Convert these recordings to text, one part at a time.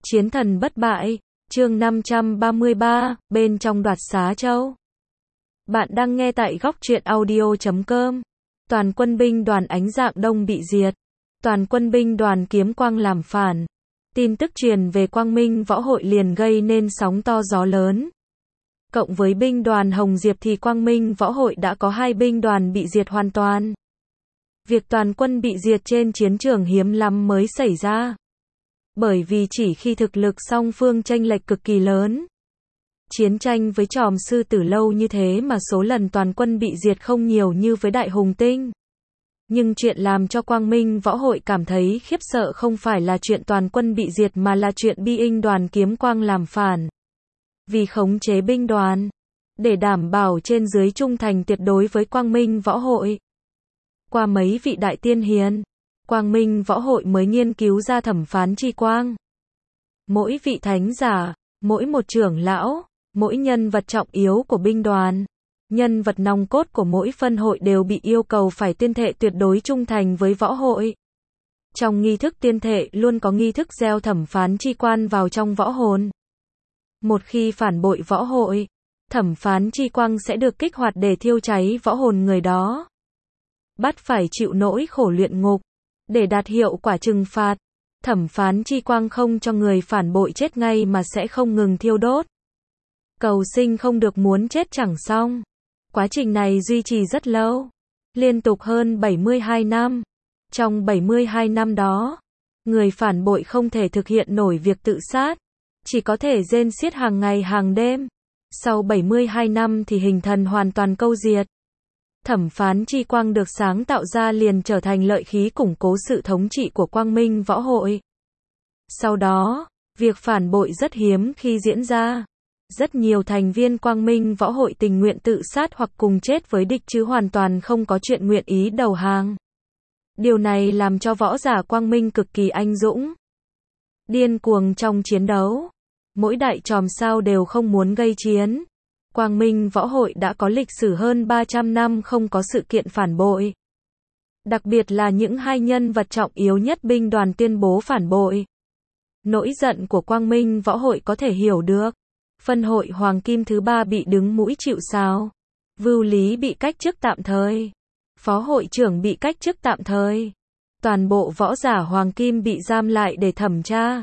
Chiến thần bất bại, chương 533, bên trong đoạt xá châu. Bạn đang nghe tại góc truyện audio.com. Toàn quân binh đoàn Ánh Dạng Đông bị diệt. Toàn quân binh đoàn Kiếm Quang làm phản. Tin tức truyền về Quang Minh Võ Hội liền gây nên sóng to gió lớn. Cộng với binh đoàn Hồng Diệp thì Quang Minh Võ Hội đã có 2 binh đoàn bị diệt hoàn toàn. Việc toàn quân bị diệt trên chiến trường hiếm lắm mới xảy ra. Bởi vì chỉ khi thực lực song phương chênh lệch cực kỳ lớn. Chiến tranh với Tròm Sư Tử lâu như thế mà số lần toàn quân bị diệt không nhiều như với Đại Hùng Tinh. Nhưng chuyện làm cho Quang Minh Võ Hội cảm thấy khiếp sợ không phải là chuyện toàn quân bị diệt mà là chuyện binh đoàn Kiếm Quang làm phản. Vì khống chế binh đoàn, để đảm bảo trên dưới trung thành tuyệt đối với Quang Minh Võ Hội. Qua mấy vị đại tiên hiền, Quang Minh Võ Hội mới nghiên cứu ra thẩm phán chi quang. Mỗi vị thánh giả, mỗi một trưởng lão, mỗi nhân vật trọng yếu của binh đoàn, nhân vật nòng cốt của mỗi phân hội đều bị yêu cầu phải tuyên thệ tuyệt đối trung thành với võ hội. Trong nghi thức tuyên thệ luôn có nghi thức gieo thẩm phán chi quan vào trong võ hồn. Một khi phản bội võ hội, thẩm phán chi quang sẽ được kích hoạt để thiêu cháy võ hồn người đó. Bắt phải chịu nỗi khổ luyện ngục. Để đạt hiệu quả trừng phạt, thẩm phán chi quang không cho người phản bội chết ngay mà sẽ không ngừng thiêu đốt. Cầu sinh không được muốn chết chẳng xong. Quá trình này duy trì rất lâu, liên tục hơn 72 năm. Trong 72 năm đó, người phản bội không thể thực hiện nổi việc tự sát, chỉ có thể rên xiết hàng ngày hàng đêm. Sau 72 năm thì hình thần hoàn toàn câu diệt. Thẩm phán chi quang được sáng tạo ra liền trở thành lợi khí củng cố sự thống trị của Quang Minh Võ Hội. Sau đó, việc phản bội rất hiếm khi diễn ra. Rất nhiều thành viên Quang Minh Võ Hội tình nguyện tự sát hoặc cùng chết với địch chứ hoàn toàn không có chuyện nguyện ý đầu hàng. Điều này làm cho võ giả Quang Minh cực kỳ anh dũng, điên cuồng trong chiến đấu. Mỗi đại tròm sao đều không muốn gây chiến. Quang Minh Võ Hội đã có lịch sử hơn 300 năm không có sự kiện phản bội. Đặc biệt là những 2 nhân vật trọng yếu nhất binh đoàn tuyên bố phản bội. Nỗi giận của Quang Minh Võ Hội có thể hiểu được. Phân hội Hoàng Kim thứ 3 bị đứng mũi chịu sào. Vưu Lý bị cách chức tạm thời. Phó hội trưởng bị cách chức tạm thời. Toàn bộ võ giả Hoàng Kim bị giam lại để thẩm tra.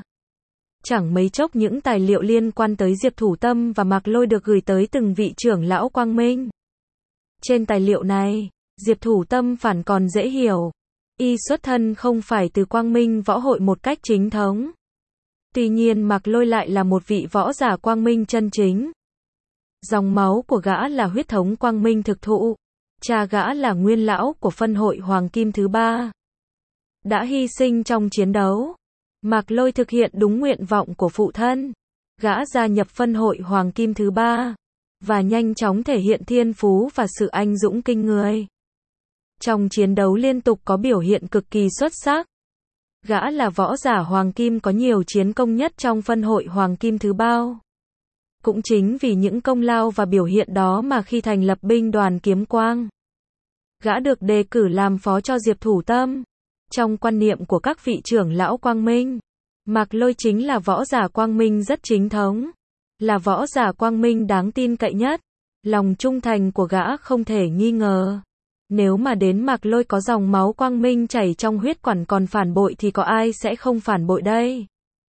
Chẳng mấy chốc những tài liệu liên quan tới Diệp Thủ Tâm và Mạc Lôi được gửi tới từng vị trưởng lão Quang Minh. Trên tài liệu này, Diệp Thủ Tâm phản còn dễ hiểu. Y xuất thân không phải từ Quang Minh Võ Hội một cách chính thống. Tuy nhiên Mạc Lôi lại là một vị võ giả Quang Minh chân chính. Dòng máu của gã là huyết thống Quang Minh thực thụ. Cha gã là nguyên lão của phân hội Hoàng Kim thứ 3. Đã hy sinh trong chiến đấu. Mạc Lôi thực hiện đúng nguyện vọng của phụ thân. Gã gia nhập phân hội Hoàng Kim thứ 3 và nhanh chóng thể hiện thiên phú và sự anh dũng kinh người. Trong chiến đấu liên tục có biểu hiện cực kỳ xuất sắc. Gã là võ giả Hoàng Kim có nhiều chiến công nhất trong phân hội Hoàng Kim thứ 3. Cũng chính vì những công lao và biểu hiện đó mà khi thành lập binh đoàn Kiếm Quang, gã được đề cử làm phó cho Diệp Thủ Tâm. Trong quan niệm của các vị trưởng lão Quang Minh, Mạc Lôi chính là võ giả Quang Minh rất chính thống, là võ giả Quang Minh đáng tin cậy nhất. Lòng trung thành của gã không thể nghi ngờ. Nếu mà đến Mạc Lôi có dòng máu Quang Minh chảy trong huyết quản còn phản bội thì có ai sẽ không phản bội đây?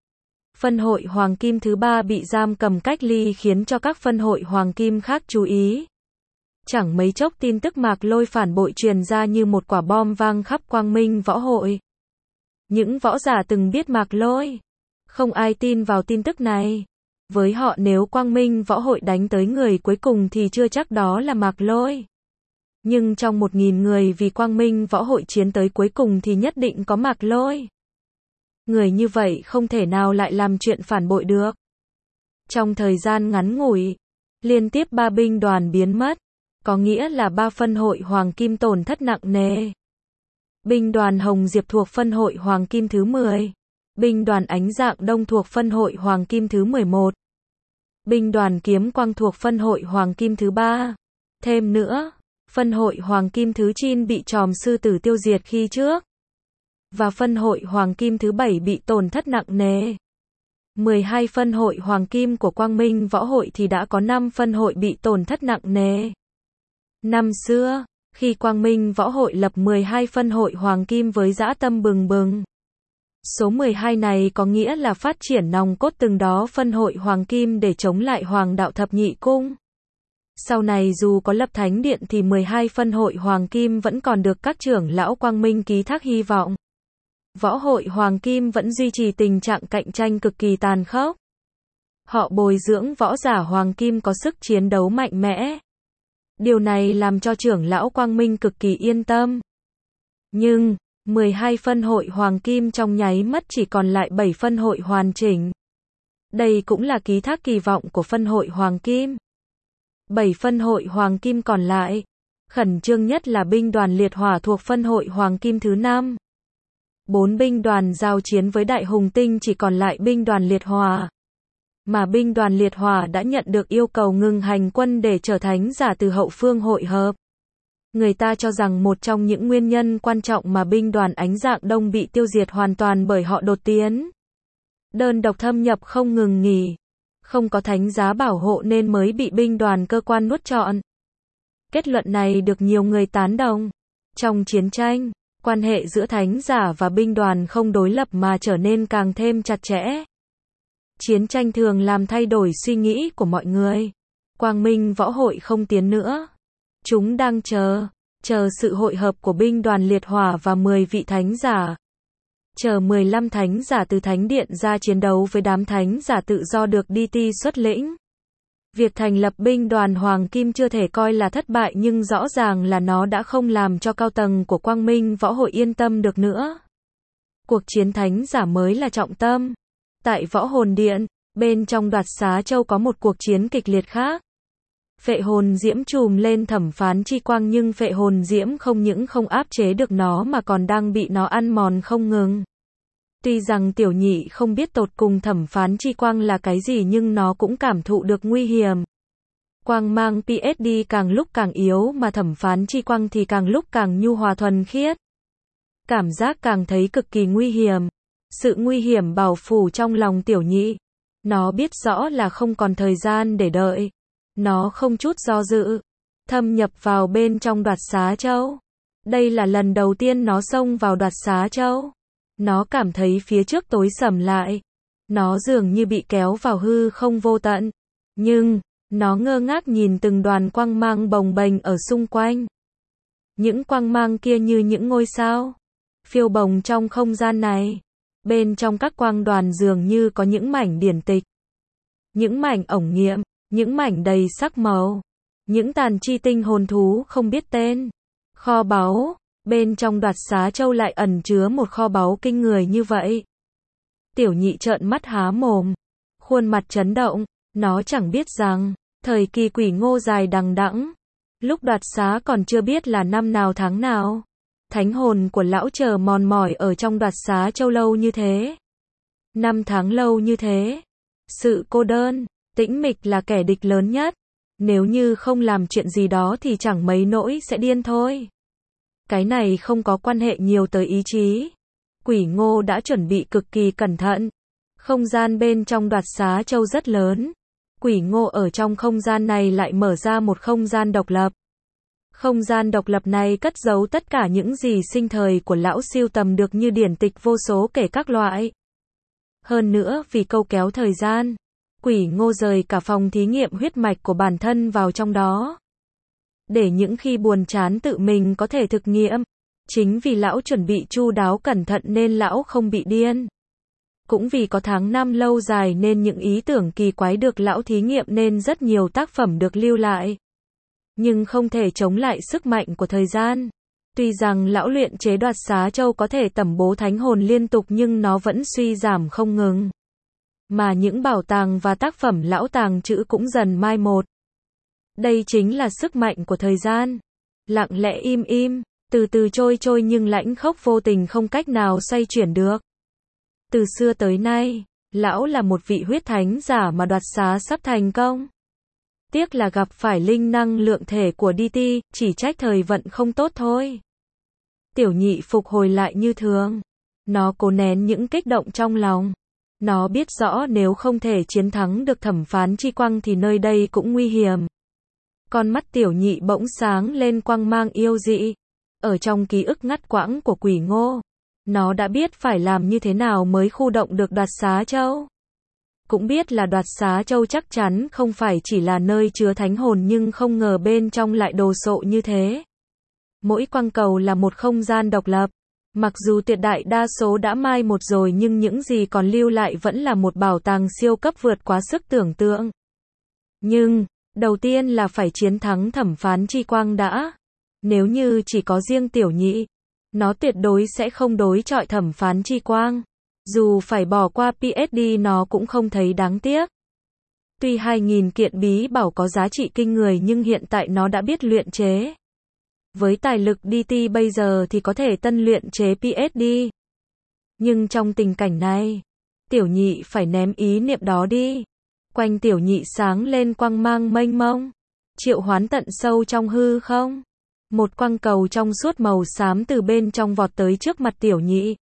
Phân hội Hoàng Kim thứ 3 bị giam cầm cách ly khiến cho các phân hội Hoàng Kim khác chú ý. Chẳng mấy chốc tin tức Mạc Lôi phản bội truyền ra như một quả bom vang khắp Quang Minh Võ Hội. Những võ giả từng biết Mạc Lôi, không ai tin vào tin tức này. Với họ nếu Quang Minh Võ Hội đánh tới người cuối cùng thì chưa chắc đó là Mạc Lôi. Nhưng trong 1000 người vì Quang Minh Võ Hội chiến tới cuối cùng thì nhất định có Mạc Lôi. Người như vậy không thể nào lại làm chuyện phản bội được. Trong thời gian ngắn ngủi, liên tiếp 3 binh đoàn biến mất. Có nghĩa là 3 phân hội Hoàng Kim tổn thất nặng nề. Binh đoàn Hồng Diệp thuộc phân hội Hoàng Kim thứ 10. Binh đoàn Ánh Dạng Đông thuộc phân hội Hoàng Kim thứ 11. Binh đoàn Kiếm Quang thuộc phân hội Hoàng Kim thứ 3. Thêm nữa, phân hội Hoàng Kim thứ 9 bị Tròm Sư Tử tiêu diệt khi trước. Và phân hội Hoàng Kim thứ 7 bị tổn thất nặng nề. 12 phân hội hoàng kim của Quang Minh Võ Hội thì đã có 5 phân hội bị tổn thất nặng nề. Năm xưa, khi Quang Minh Võ Hội lập 12 phân hội hoàng kim với dã tâm bừng bừng. Số 12 này có nghĩa là phát triển nòng cốt từng đó phân hội hoàng kim để chống lại Hoàng đạo thập nhị cung. Sau này dù có lập thánh điện thì 12 phân hội hoàng kim vẫn còn được các trưởng lão Quang Minh ký thác hy vọng. Võ hội hoàng kim vẫn duy trì tình trạng cạnh tranh cực kỳ tàn khốc. Họ bồi dưỡng võ giả hoàng kim có sức chiến đấu mạnh mẽ. Điều này làm cho trưởng lão Quang Minh cực kỳ yên tâm. Nhưng, 12 phân hội hoàng kim trong nháy mắt chỉ còn lại 7 phân hội hoàn chỉnh. Đây cũng là ký thác kỳ vọng của phân hội hoàng kim. 7 phân hội hoàng kim còn lại. Khẩn trương nhất là binh đoàn liệt hỏa thuộc phân hội hoàng kim thứ 5. 4 binh đoàn giao chiến với Đại Hùng Tinh chỉ còn lại binh đoàn liệt hỏa. Mà binh đoàn liệt hỏa đã nhận được yêu cầu ngừng hành quân để trở thánh giả từ hậu phương hội hợp. Người ta cho rằng một trong những nguyên nhân quan trọng mà binh đoàn Ánh Dạng Đông bị tiêu diệt hoàn toàn bởi họ đột tiến. Đơn độc thâm nhập không ngừng nghỉ. Không có thánh giá bảo hộ nên mới bị binh đoàn cơ quan nuốt trọn. Kết luận này được nhiều người tán đồng. Trong chiến tranh, quan hệ giữa thánh giả và binh đoàn không đối lập mà trở nên càng thêm chặt chẽ. Chiến tranh thường làm thay đổi suy nghĩ của mọi người. Quang Minh Võ Hội không tiến nữa. Chúng đang chờ sự hội hợp của binh đoàn liệt hỏa và 10 vị thánh giả. Chờ 15 thánh giả từ thánh điện ra chiến đấu với đám thánh giả tự do được DT xuất lĩnh. Việc thành lập binh đoàn Hoàng Kim chưa thể coi là thất bại nhưng rõ ràng là nó đã không làm cho cao tầng của Quang Minh Võ Hội yên tâm được nữa. Cuộc chiến thánh giả mới là trọng tâm. Tại Võ Hồn Điện, bên trong Đoạt Xá Châu có một cuộc chiến kịch liệt khác. Phệ hồn diễm trùm lên thẩm phán chi quang nhưng phệ hồn diễm không những không áp chế được nó mà còn đang bị nó ăn mòn không ngừng. Tuy rằng tiểu nhị không biết tột cùng thẩm phán chi quang là cái gì nhưng nó cũng cảm thụ được nguy hiểm. Quang mang PSD càng lúc càng yếu mà thẩm phán chi quang thì càng lúc càng nhu hòa thuần khiết. Cảm giác càng thấy cực kỳ nguy hiểm. Sự nguy hiểm bao phủ trong lòng tiểu nhị. Nó biết rõ là không còn thời gian để đợi. Nó không chút do dự. Thâm nhập vào bên trong Đoạt Xá Châu. Đây là lần đầu tiên nó xông vào Đoạt Xá Châu. Nó cảm thấy phía trước tối sầm lại. Nó dường như bị kéo vào hư không vô tận. Nhưng, nó ngơ ngác nhìn từng đoàn quang mang bồng bềnh ở xung quanh. Những quang mang kia như những ngôi sao. Phiêu bồng trong không gian này. Bên trong các quang đoàn dường như có những mảnh điển tịch. Những mảnh ổng nghiệm. Những mảnh đầy sắc màu. Những tàn chi tinh hồn thú không biết tên. Kho báu. Bên trong Đoạt Xá Châu lại ẩn chứa một kho báu kinh người như vậy. Tiểu nhị trợn mắt há mồm. Khuôn mặt chấn động. Nó chẳng biết rằng, thời kỳ Quỷ Ngô dài đằng đẵng. Lúc Đoạt Xá còn chưa biết là năm nào tháng nào. Thánh hồn của lão chờ mòn mỏi ở trong Đoạt Xá Châu lâu như thế. 5 tháng lâu như thế. Sự cô đơn, tĩnh mịch là kẻ địch lớn nhất. Nếu như không làm chuyện gì đó thì chẳng mấy nỗi sẽ điên thôi. Cái này không có quan hệ nhiều tới ý chí. Quỷ Ngô đã chuẩn bị cực kỳ cẩn thận. Không gian bên trong Đoạt Xá Châu rất lớn. Quỷ Ngô ở trong không gian này lại mở ra một không gian độc lập. Không gian độc lập này cất giấu tất cả những gì sinh thời của lão sưu tầm được như điển tịch vô số kể các loại. Hơn nữa vì câu kéo thời gian, Quỷ Ngô rời cả phòng thí nghiệm huyết mạch của bản thân vào trong đó. Để những khi buồn chán tự mình có thể thực nghiệm. Chính vì lão chuẩn bị chu đáo cẩn thận nên lão không bị điên. Cũng vì có tháng năm lâu dài nên những ý tưởng kỳ quái được lão thí nghiệm nên rất nhiều tác phẩm được lưu lại. Nhưng không thể chống lại sức mạnh của thời gian. Tuy rằng lão luyện chế Đoạt Xá Châu có thể tẩm bố thánh hồn liên tục nhưng nó vẫn suy giảm không ngừng. Mà những bảo tàng và tác phẩm lão tàng trữ cũng dần mai một. Đây chính là sức mạnh của thời gian. Lặng lẽ im, từ từ trôi nhưng lãnh khốc vô tình không cách nào xoay chuyển được. Từ xưa tới nay, lão là một vị huyết thánh giả mà Đoạt Xá sắp thành công. Tiếc là gặp phải linh năng lượng thể của DT, chỉ trách thời vận không tốt thôi. Tiểu nhị phục hồi lại như thường. Nó cố nén những kích động trong lòng. Nó biết rõ nếu không thể chiến thắng được thẩm phán chi quang thì nơi đây cũng nguy hiểm. Con mắt tiểu nhị bỗng sáng lên quang mang yêu dị. Ở trong ký ức ngắt quãng của Quỷ Ngô, nó đã biết phải làm như thế nào mới khu động được Đoạt Xá Châu. Cũng biết là Đoạt Xá Châu chắc chắn không phải chỉ là nơi chứa thánh hồn, nhưng không ngờ bên trong lại đồ sộ như thế. Mỗi quang cầu là một không gian độc lập. Mặc dù tuyệt đại đa số đã mai một rồi, nhưng những gì còn lưu lại vẫn là một bảo tàng siêu cấp vượt quá sức tưởng tượng. Nhưng, đầu tiên là phải chiến thắng thẩm phán chi quang đã. Nếu như chỉ có riêng tiểu nhị, nó tuyệt đối sẽ không đối chọi thẩm phán chi quang. Dù phải bỏ qua PSD nó cũng không thấy đáng tiếc. Tuy 2.000 kiện bí bảo có giá trị kinh người nhưng hiện tại nó đã biết luyện chế. Với tài lực DT bây giờ thì có thể tân luyện chế PSD. Nhưng trong tình cảnh này, tiểu nhị phải ném ý niệm đó đi. Quanh tiểu nhị sáng lên quang mang mênh mông, triệu hoán tận sâu trong hư không. Một quang cầu trong suốt màu xám từ bên trong vọt tới trước mặt tiểu nhị.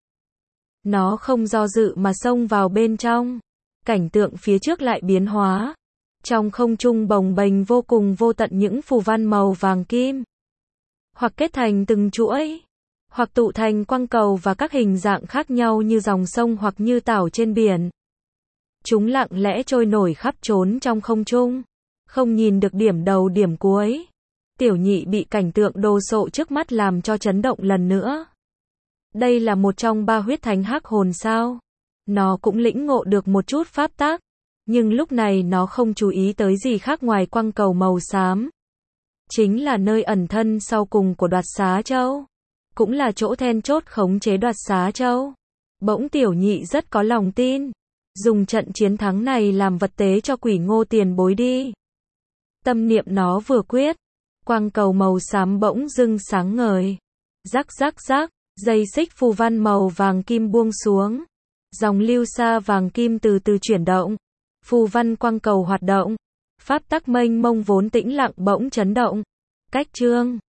Nó không do dự mà xông vào bên trong. Cảnh tượng phía trước lại biến hóa. Trong không trung bồng bềnh vô cùng vô tận những phù văn màu vàng kim. Hoặc kết thành từng chuỗi, hoặc tụ thành quang cầu và các hình dạng khác nhau như dòng sông hoặc như tảo trên biển. Chúng lặng lẽ trôi nổi khắp trốn trong không trung, không nhìn được điểm đầu điểm cuối. Tiểu nhị bị cảnh tượng đồ sộ trước mắt làm cho chấn động lần nữa. Đây là một trong 3 huyết thánh hắc hồn sao? Nó cũng lĩnh ngộ được một chút pháp tắc, nhưng lúc này nó không chú ý tới gì khác ngoài quang cầu màu xám. Chính là nơi ẩn thân sau cùng của Đoạt Xá Châu, cũng là chỗ then chốt khống chế Đoạt Xá Châu. Bỗng tiểu nhị rất có lòng tin, dùng trận chiến thắng này làm vật tế cho Quỷ Ngô tiền bối đi. Tâm niệm nó vừa quyết, quang cầu màu xám bỗng dưng sáng ngời. Rắc rắc rắc, dây xích phù văn màu vàng kim buông xuống. Dòng lưu sa vàng kim từ từ chuyển động. Phù văn quang cầu hoạt động. Pháp tắc mênh mông vốn tĩnh lặng bỗng chấn động. Cách chương